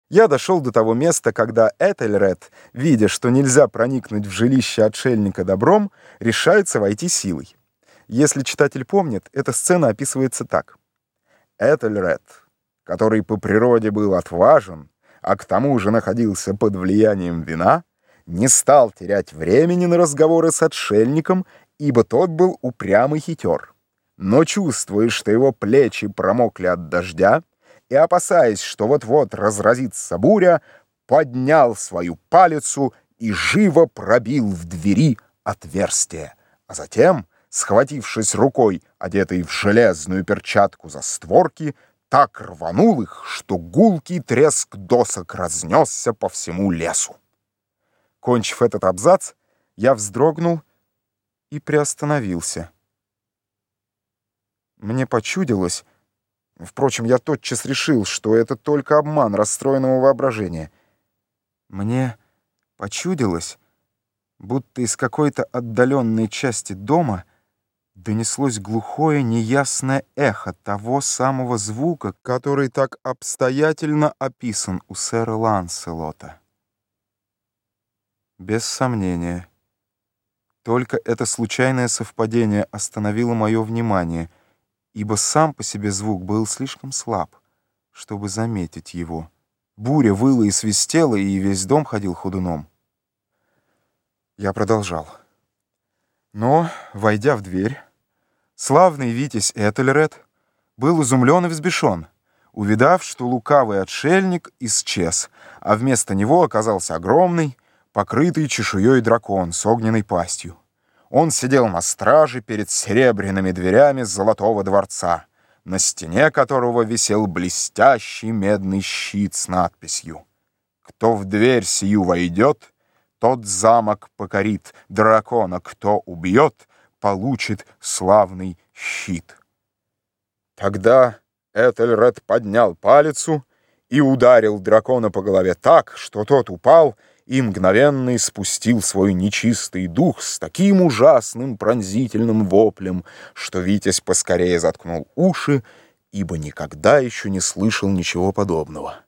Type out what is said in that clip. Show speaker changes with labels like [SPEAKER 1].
[SPEAKER 1] Я дошел до того места, когда Этельред, видя, что нельзя проникнуть в жилище отшельника добром, решается войти силой. Если читатель помнит, эта сцена описывается так. Этельред, который по природе был отважен, а к тому же находился под влиянием вина, не стал терять времени на разговоры с отшельником, ибо тот был упрямый хитер. Но чувствуя, что его плечи промокли от дождя, и, опасаясь, что вот-вот разразится буря, поднял свою палицу и живо пробил в двери отверстие, а затем, схватившись рукой, одетой в железную перчатку за створки, так рванул их, что гулкий треск досок разнесся по всему лесу. Кончив этот абзац, я вздрогнул и приостановился. Мне почудилось. Впрочем, я тотчас решил, что это только обман расстроенного воображения. Мне почудилось, будто из какой-то отдаленной части дома донеслось глухое неясное эхо того самого звука, который так обстоятельно описан у сэра Ланселота. Без сомнения, только это случайное совпадение остановило мое внимание, ибо сам по себе звук был слишком слаб, чтобы заметить его. Буря выла и свистела, и весь дом ходил ходуном. Я продолжал. Но, войдя в дверь, славный витязь Этельред был изумлен и взбешен, увидав, что лукавый отшельник исчез, а вместо него оказался огромный, покрытый чешуей дракон с огненной пастью. Он сидел на страже перед серебряными дверями золотого дворца, на стене которого висел блестящий медный щит с надписью: «Кто в дверь сию войдет, тот замок покорит, дракона кто убьет, получит славный щит». Тогда Этельред поднял палицу и ударил дракона по голове так, что тот упал и мгновенно испустил свой нечистый дух с таким ужасным пронзительным воплем, что витязь поскорее заткнул уши, ибо никогда еще не слышал ничего подобного.